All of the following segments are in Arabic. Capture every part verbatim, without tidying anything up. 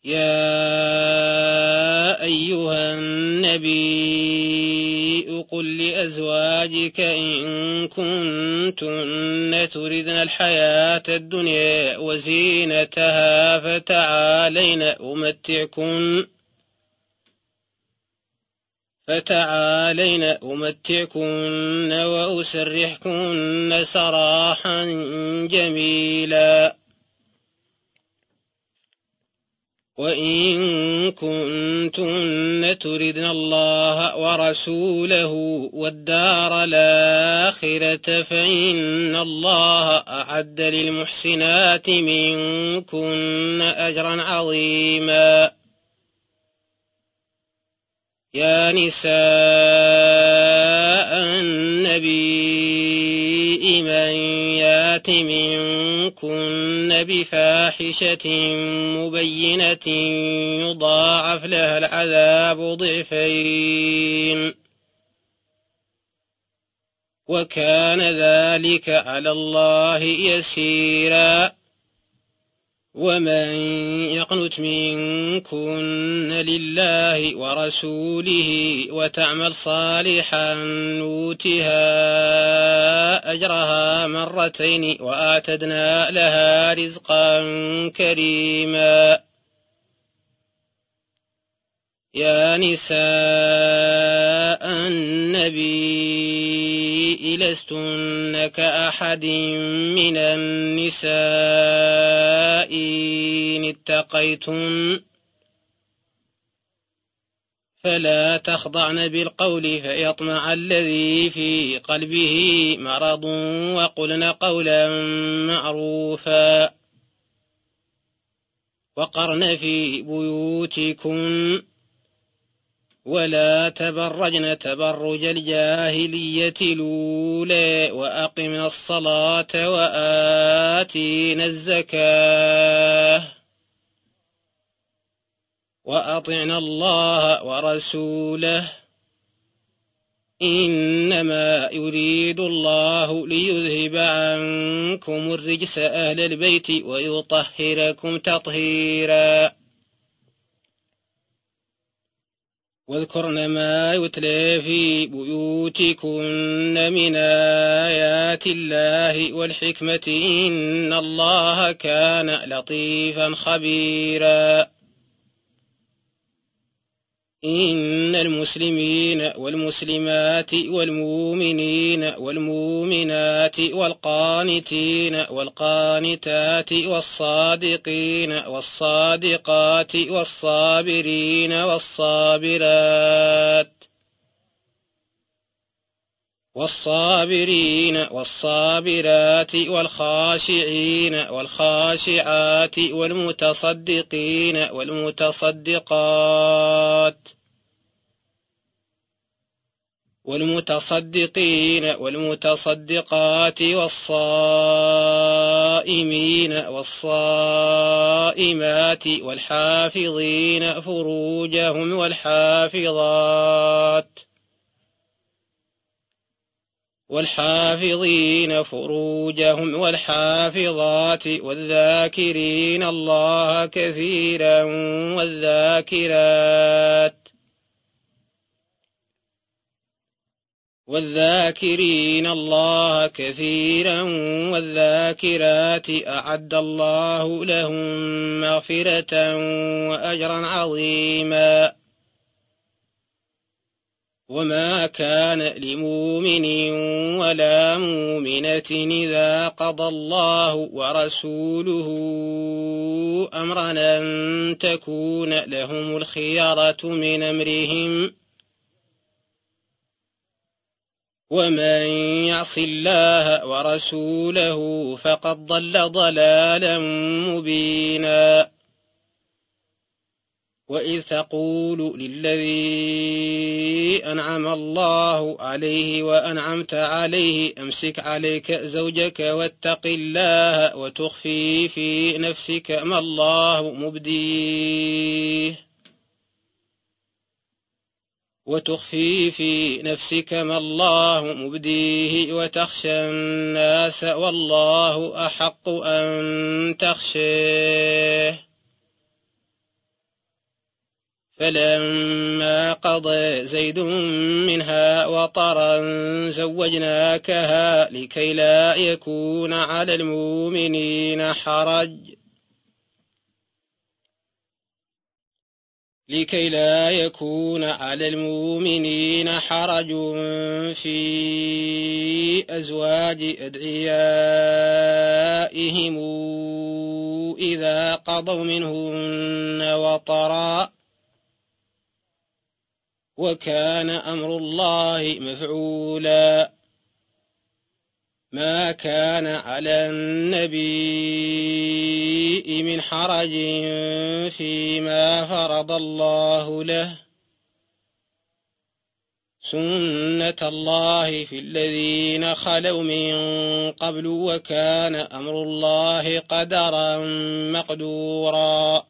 يا أيها النبي قل لأزواجك إن كنتن تردن الحياة الدنيا وزينتها فتعالين أمتعكن فتعالين أمتعكن وأسرحكن سراحا جميلا وإن كنتن تردن الله ورسوله والدار الآخرة فإن الله أعد للمحسنات منكن أجرا عظيما. يا نساء النبي من يات منكن بفاحشة مبينة يضاعف لها العذاب ضعفين وكان ذلك على الله يسيرا. ومن يقنت منكن لله ورسوله وتعمل صالحا نوتها أجرها مرتين وأعتدنا لها رزقا كريما. يا نساء النبي لستن كأحد من النساء إن اتقيتن فلا تخضعن بالقول فيطمع الذي في قلبه مرض وقلن قولا معروفا وقرن في بيوتكن ولا تبرجن تبرج الجاهلية الأولى وأقمنا الصلاة وآتينا الزكاة وأطعنا الله ورسوله إنما يريد الله ليذهب عنكم الرجس أهل البيت ويطهركم تطهيرا. واذكرن ما يتلى في بيوتكن من آيات الله والحكمة إن الله كان لطيفا خبيرا. إن المسلمين والمسلمات والمؤمنين والمؤمنات والقانتين والقانتات والصادقين والصادقات والصابرين والصابرات والصابرين والصابرات والخاشعين والخاشعات والمتصدقين والمتصدقات والمتصدقين والمتصدقات والصائمين والصائمات والحافظين فروجهم والحافظات والحافظين فروجهم والحافظات والذاكرين الله كثيرا والذاكرات والذاكرين الله كثيرا والذاكرات أعد الله لهم مغفرة وأجرا عظيما. وما كان لمؤمن ولا مؤمنة إذا قضى الله ورسوله أمرا أن تكون لهم الخيرة من أمرهم ومن يعص الله ورسوله فقد ضل ضلالا مبينا. وإذ تقول للذي أنعم الله عليه وأنعمت عليه أمسك عليك زوجك واتق الله وتخفي في نفسك ما الله مبديه وتخفي في نفسك ما الله مبديه وتخشى الناس والله أحق أن تخشيه فلما قضى زيد منها وطرا زوجناكها لكي لا يكون على المؤمنين حرج لكي لا يكون على المؤمنين حرج في أزواج أدعيائهم إذا قضوا منهن وطرا وكان أمر الله مفعولا ما كان على النبي من حرج فيما فرض الله له سنة الله في الذين خلوا من قبل وكان أمر الله قدرا مقدورا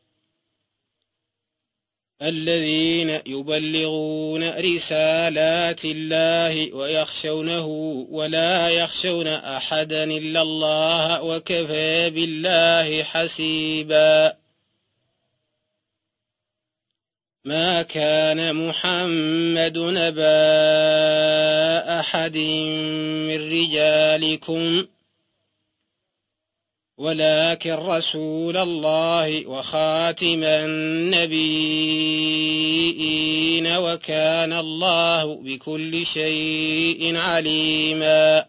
الذين يبلغون رسالات الله ويخشونه ولا يخشون أحدا إلا الله وكفى بالله حسيبا ما كان محمد نبا أحد من رجالكم ولكن رسول الله وخاتم النبيين وكان الله بكل شيء عليما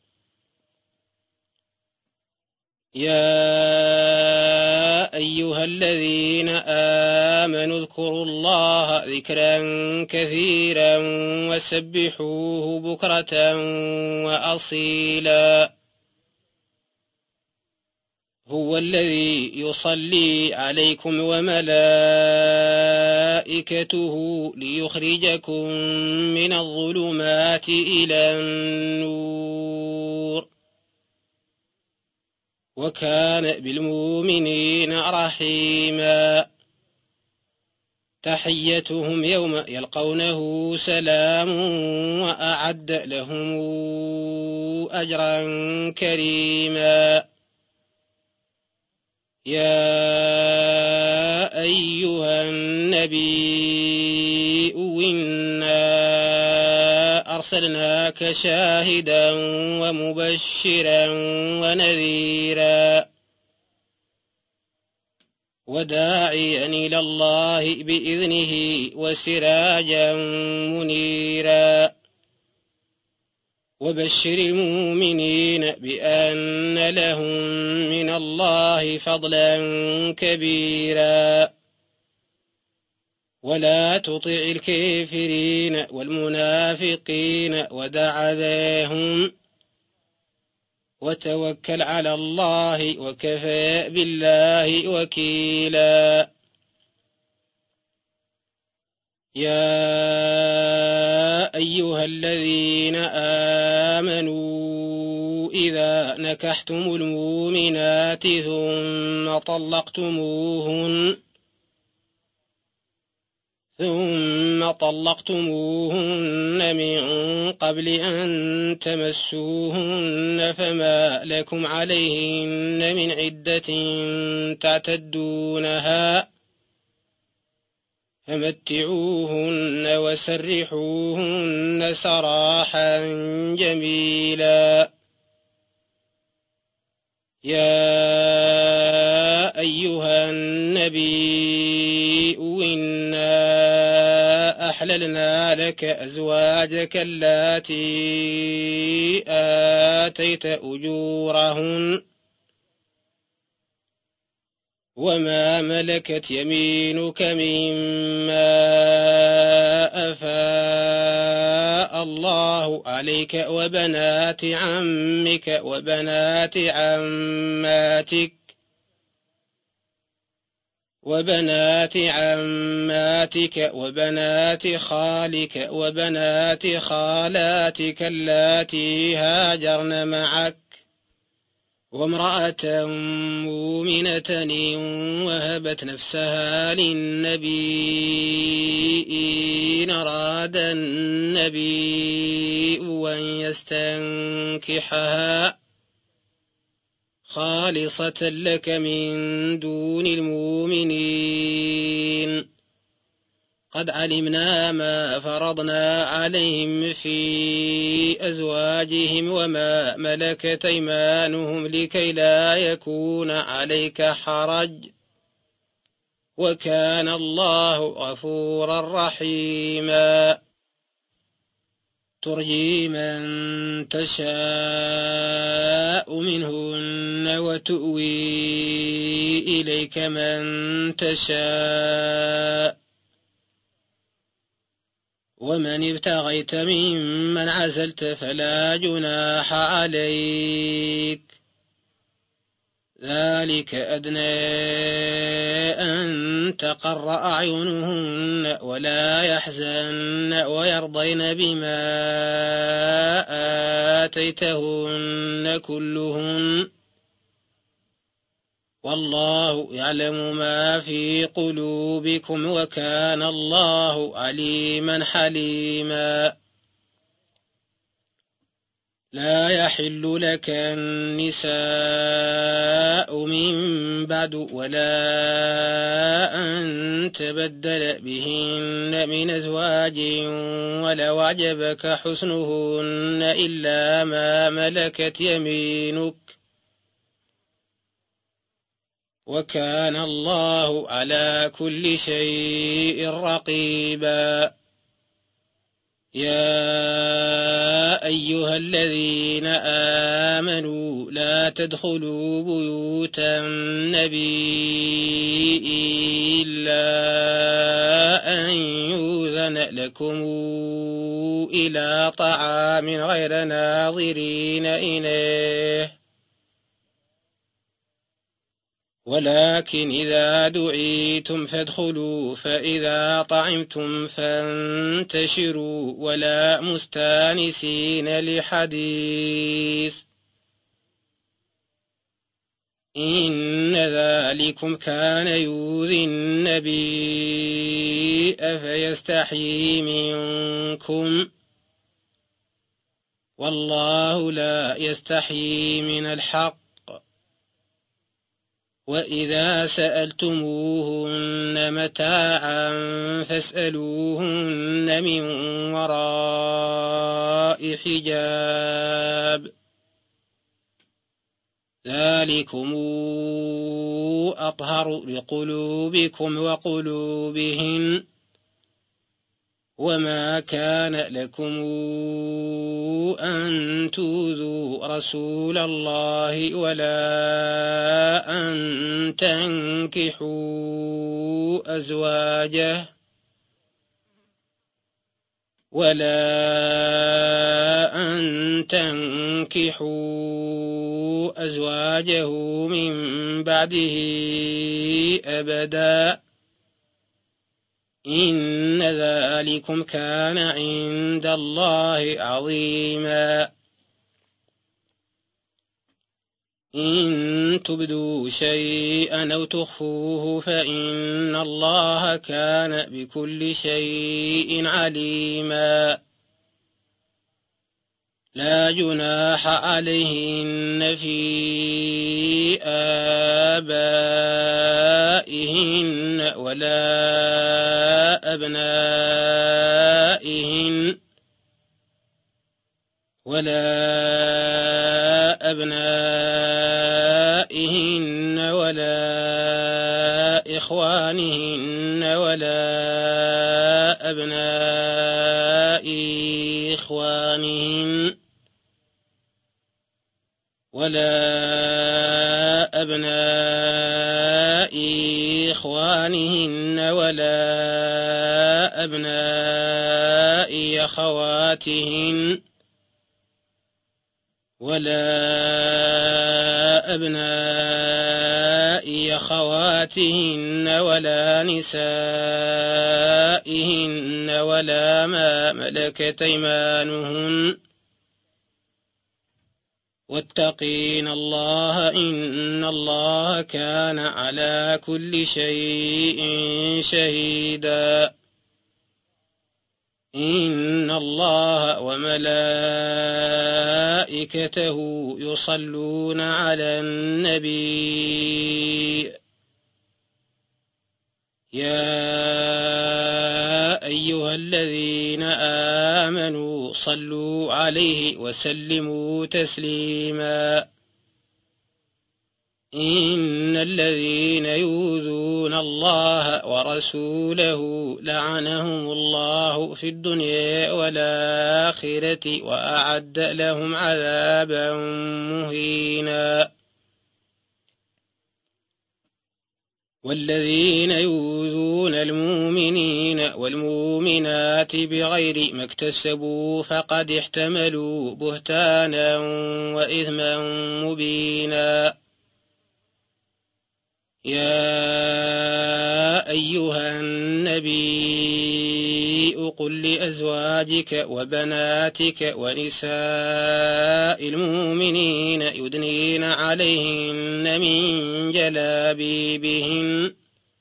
يا أيها الذين آمنوا اذكروا الله ذكرا كثيرا وسبحوه بكرة وأصيلا هو الذي يصلي عليكم وملائكته ليخرجكم من الظلمات إلى النور وكان بالمؤمنين رحيما تحيتهم يوم يلقونه سلام وأعد لهم أجرا كريما يا أيها النبي إنا أرسلناك شاهدا ومبشرا ونذيرا وداعيا إلى الله بإذنه وسراجا منيرا وبشر المؤمنين بأن لهم من الله فضلا كبيرا ولا تطع الكافرين والمنافقين ودع ذاهم وتوكل على الله وكفى بالله وكيلا يا أيها الذين آمنوا إذا نكحتم المؤمنات ثم طلقتموهن ثم طلقتموهن من قبل أن تمسوهن فما لكم عليهن من عدة تعتدونها فمتعوهن وسرحوهن سراحا جميلا يا أيها النبي إنا أحللنا لك أزواجك اللاتي آتيت أجورهن وما ملكت يمينك مما أفاء الله عليك وبنات عمك وبنات عماتك وبنات عماتك وبنات خالك وبنات خالاتك اللاتي هاجرن معك وامرأة مؤمنة وهبت نفسها للنبي إن أراد النبي أن يستنكحها خالصة لك من دون المؤمنين قد علمنا ما فرضنا عليهم في أزواجهم وما ملكت أيمانهم لكي لا يكون عليك حرج وكان الله غفورا رحيما ترجي من تشاء منهن وتؤوي إليك من تشاء ومن ابتغيت ممن عزلت فلا جناح عليك ذلك أدنى أن تقر أعينهن ولا يحزن ويرضين بما آتيتهن كلهن والله يعلم ما في قلوبكم وكان الله عليما حليما لا يحل لك النساء من بعد ولا أن تبدل بهن من أزواج ولو أعجبك حسنهن إلا ما ملكت يمينك وكان الله على كل شيء رقيبا يا أيها الذين آمنوا لا تدخلوا بيوت النبي إلا أن يؤذن لكم إلى طعام غير ناظرين إناه ولكن إذا دعيتم فادخلوا فإذا طعمتم فانتشروا ولا مستانسين لحديث إن ذلكم كان يؤذي النبي فيستحيي منكم والله لا يستحيي من الحق وإذا سألتموهن متاعا فاسألوهن من وراء حجاب ذلكم أطهر لقلوبكم وقلوبهن وما كان لكم أن تؤذوا رسول الله ولا أن تنكحوا أزواجه ولا أن تنكحوا أزواجه من بعده أبدا إن ذلكم كان عند الله عظيما إن تبدوا شيئا أو تخفوه فإن الله كان بكل شيء عليما لا جناح عليهن في آبائهن ولا أبنائهن ولا أبنائهن ولا إخوانهن ولا أبناء إخوانهن ولا أبناء إخوانهن ولا أبناء أخواتهن ولا أبناء أخواتهن ولا نسائهن ولا ما ملكت أيمانهن واتقين الله إن الله كان على كل شيء شهيدا إن الله وملائكته يصلون على النبي يا أيها الذين آمنوا صلوا عليه وسلموا تسليما إن الذين يؤذون الله ورسوله لعنهم الله في الدنيا والآخرة وأعد لهم عذابا مهينا والذين يؤذون المؤمنين والمؤمنات بغير ما اكتسبوا فقد احتملوا بهتانا وإثما مبينا يا أيها النبي قل لأزواجك وبناتك ونساء المؤمنين يدنين عليهن من جلابيبهن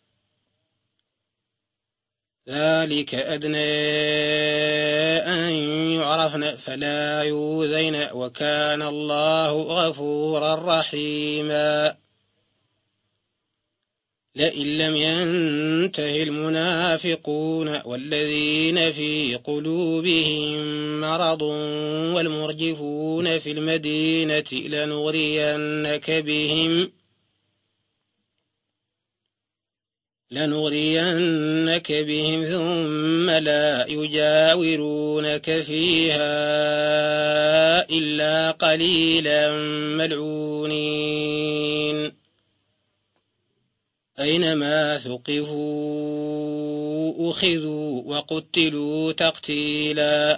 ذلك أدنى أن يعرفن فلا يؤذين وكان الله غفورا رحيما لئن لم ينته المنافقون والذين في قلوبهم مرض والمرجفون في المدينة لنغرينك بهم لنغرينك بهم ثم لا يجاورونك فيها إلا قليلا ملعونين أينما ثقفوا أخذوا وقتلوا تقتيلا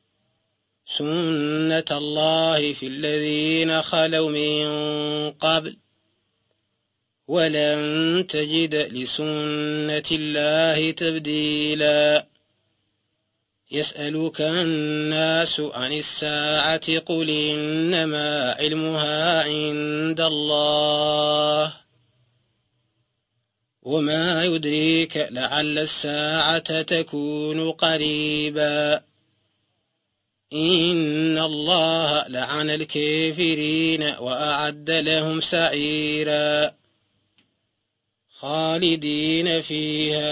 سنة الله في الذين خلوا من قبل ولن تجد لسنة الله تبديلا يسألك الناس عن الساعة قل إنما علمها عند الله وما يدريك لعل الساعة تكون قريبا إن الله لعن الكافرين وأعد لهم سعيرا خالدين فيها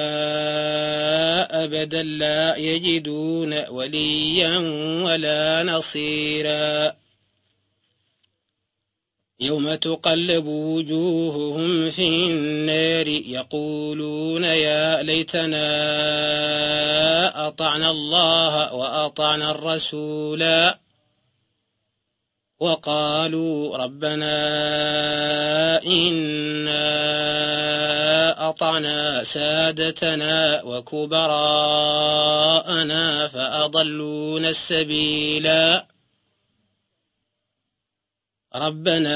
أبدا لا يجدون وليا ولا نصيرا يوم تقلب وجوههم في النار يقولون يا ليتنا أطعنا الله وأطعنا الرسولا وقالوا ربنا إنا أطعنا سادتنا وكبراءنا فأضلونا السبيلا ربنا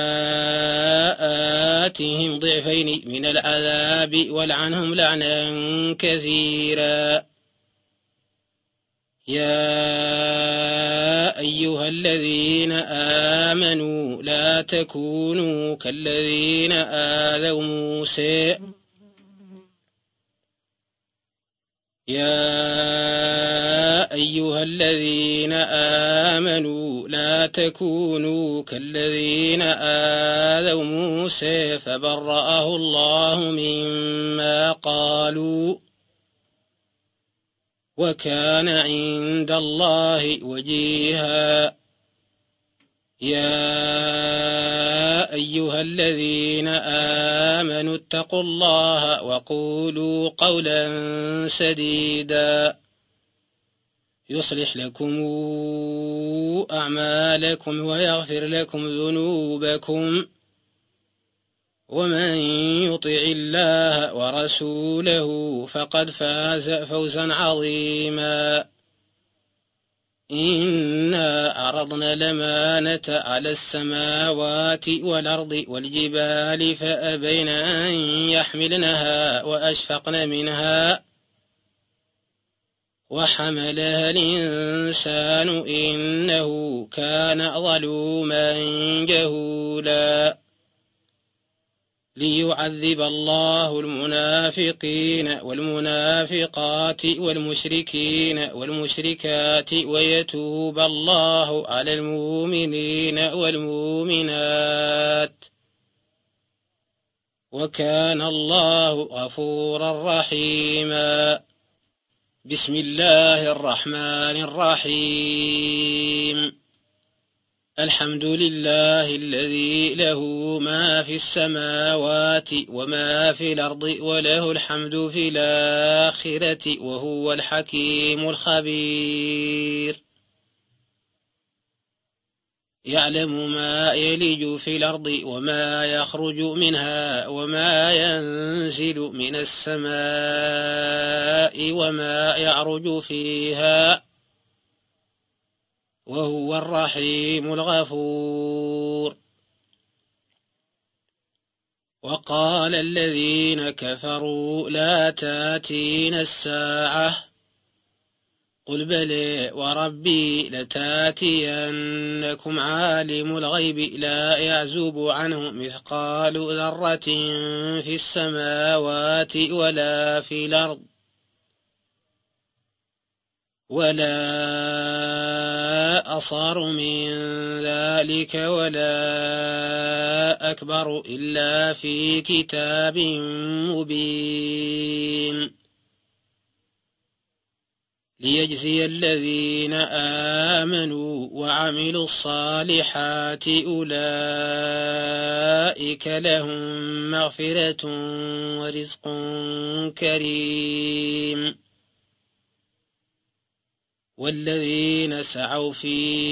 آتهم ضعفين من العذاب والعنهم لعنا كثيرا يا أيها الذين آمنوا لا تكونوا كالذين آذوا موسى يا أيها الذين آمنوا لا تكونوا كالذين آذوا موسى فبرأه الله مما قالوا وكان عند الله وجيها يا أيها الذين آمنوا اتقوا الله وقولوا قولا سديدا يصلح لكم أعمالكم ويغفر لكم ذنوبكم ومن يطع الله ورسوله فقد فاز فوزا عظيما إنا عرضنا الأمانة على السماوات والأرض والجبال فأبين أن يحملنها وأشفقن منها وحملها الإنسان إنه كان ظلوما جهولا ليعذب الله المنافقين والمنافقات والمشركين والمشركات ويتوب الله على المؤمنين والمؤمنات وكان الله غفورا رحيما بسم الله الرحمن الرحيم الحمد لله الذي له ما في السماوات وما في الأرض وله الحمد في الآخرة وهو الحكيم الخبير يعلم ما يلج في الأرض وما يخرج منها وما ينزل من السماء وما يعرج فيها وهو الرحيم الغفور وقال الذين كفروا لا تاتينا الساعة قل بلى وربي لتاتينكم عالم الغيب لا يعزب عنه مثقال ذرة في السماوات ولا في الأرض ولا أصغر من ذلك ولا أكبر إلا في كتاب مبين ليجزي الذين آمنوا وعملوا الصالحات أولئك لهم مغفرة ورزق كريم والذين سعوا في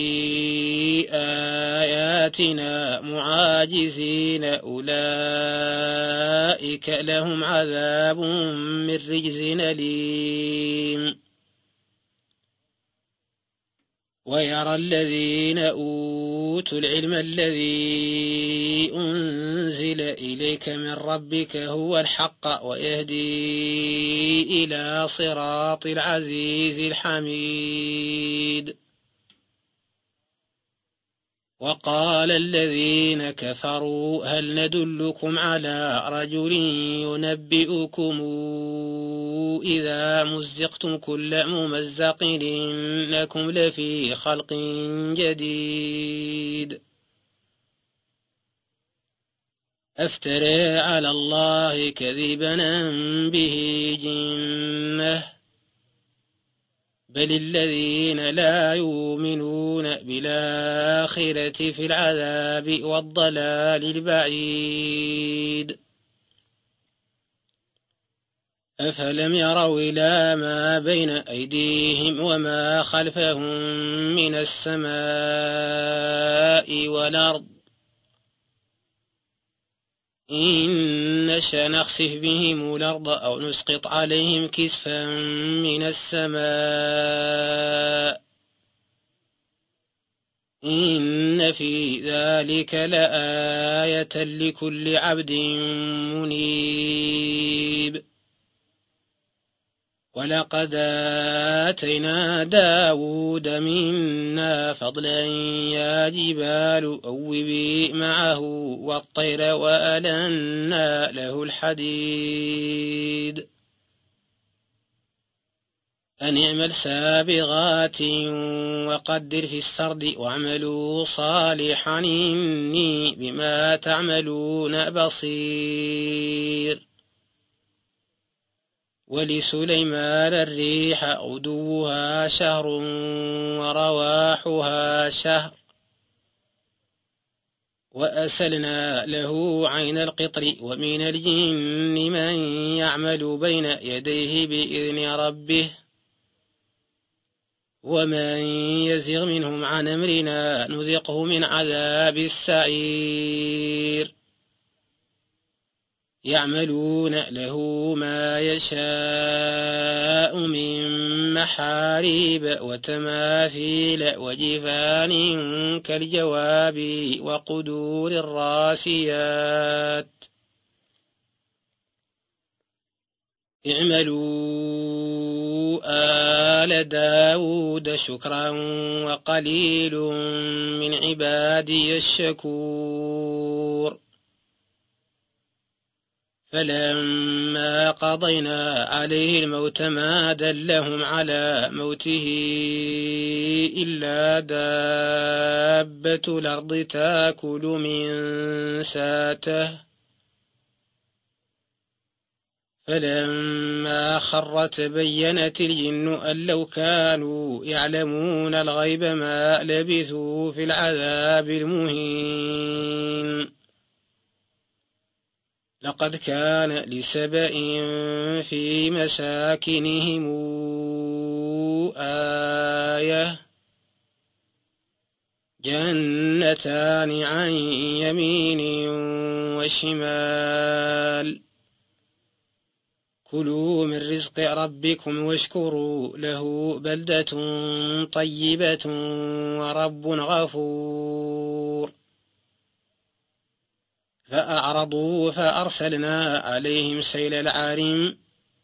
آياتنا معاجزين أولئك لهم عذاب من رجز أليم ويرى الذين أوتوا العلم الذي أنزل إليك من ربك هو الحق ويهدي إلى صراط العزيز الحميد وقال الذين كفروا هل ندلكم على رجل ينبئكم إذا مزقتم كل ممزق إنكم لفي خلق جديد أفترى على الله كذبا أم به جنة بل الذين لا يؤمنون بالآخرة في العذاب والضلال البعيد أفلم يروا إلى ما بين أيديهم وما خلفهم من السماء والأرض إن نشأ نخسف بهم الأرض أو نسقط عليهم كسفا من السماء إن في ذلك لآية لكل عبد منيب ولقد آتينا داود منا فضلا يا جبال أوبي معه والطير وألنا له الحديد أن اعمل سابغات وقدر في السرد واعملوا صالحا إني بما تعملون بصير ولسليمان الريح غدوها شهر ورواحها شهر وأسلنا له عين القطر ومن الجن من يعمل بين يديه بإذن ربه ومن يزغ منهم عن أمرنا نذقه من عذاب السعير يعملون له ما يشاء من محاريب وتماثيل وجفان كالجواب وقدور الراسيات اعملوا آل داود شكرا وقليل من عبادي الشكور فلما قضينا عليه الموت ما دلهم على موته إلا دابة الأرض تأكل من ساته فلما خر تبينت الجن أن لو كانوا يعلمون الغيب ما لبثوا في العذاب المهين. لقد كان لسبإ في مساكنهم آية جنتان عن يمين وشمال كلوا من رزق ربكم واشكروا له بلدة طيبة ورب غفور. فأعرضوا فأرسلنا عليهم سيل العارم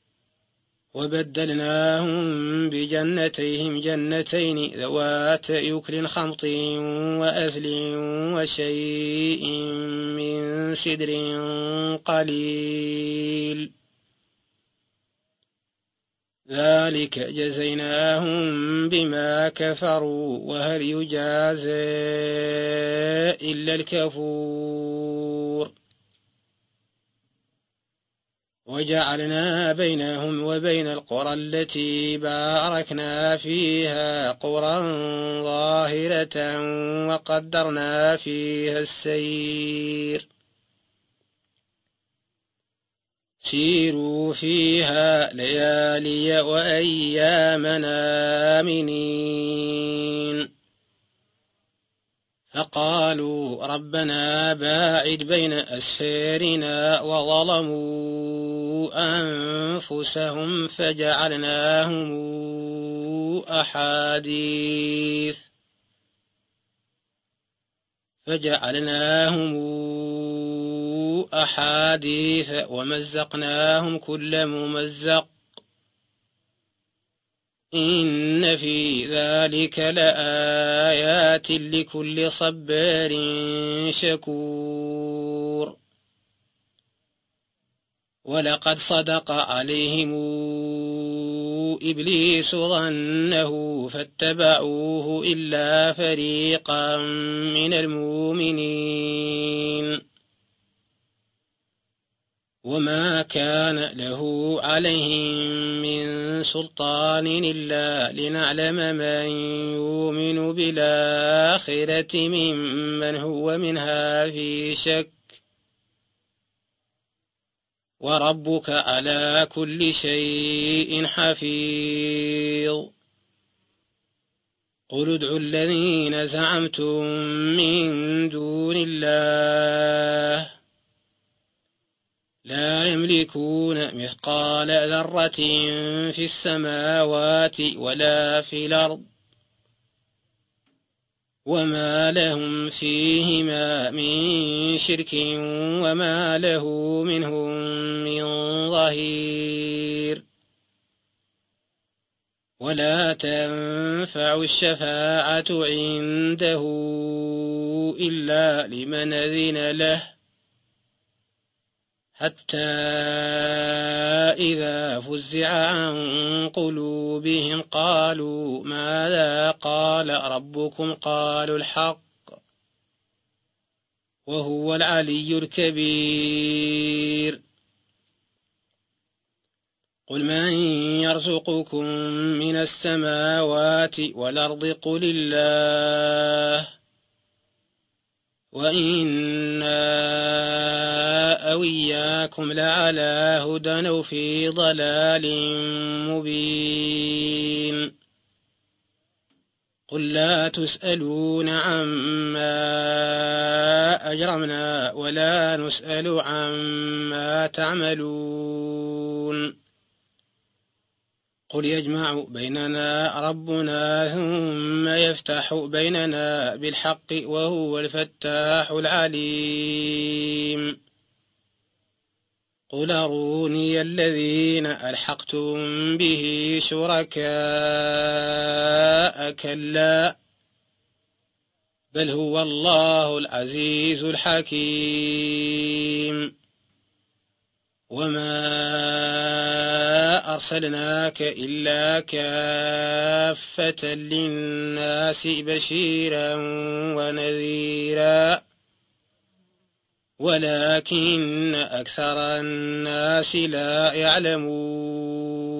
وبدلناهم بجنتيهم جنتين ذوات يكل خمط وأثل وشيء من سدر قليل ذلك جزيناهم بما كفروا وهل يجازى إلا الكفور. وجعلنا بينهم وبين القرى التي باركنا فيها قرى ظاهرة وقدرنا فيها السير سيروا فيها ليالي وأيامنا آمنين. فقالوا ربنا باعد بين أسفارنا وظلموا أنفسهم فجعلناهم أحاديث فجعلناهم أحاديث ومزقناهم كل ممزق إن في ذلك لآيات لكل صبار شكور. ولقد صدق عليهم إبليس ظنه فاتبعوه إلا فريقا من المؤمنين وما كان له عليهم من سلطان إلا لنعلم من يؤمن بالآخرة ممن هو منها في شك وربك على كل شيء حفيظ. قل ادعوا الذين زعمتم من دون الله لا يملكون مثقال ذرة في السماوات ولا في الأرض وما لهم فيهما من شرك وما له منهم من ظهير. ولا تنفع الشفاعة عنده إلا لمن أذن له حتى إذا فزع عن قلوبهم قالوا ماذا قال ربكم قالوا الحق وهو العلي الكبير. قل من يرزقكم من السماوات والأرض قل الله وإنا أو إياكم لعلى هدى أو في ضلال مبين. قل لا تسألون عما أجرمنا ولا نسأل عما تعملون. قل يجمع بيننا ربنا ثم يفتح بيننا بالحق وهو الفتاح العليم. قل أروني الذين ألحقتم به شركاء كلا بل هو الله العزيز الحكيم. وما أرسلناك إلا كافة للناس بشيرا ونذيرا ولكن أكثر الناس لا يعلمون.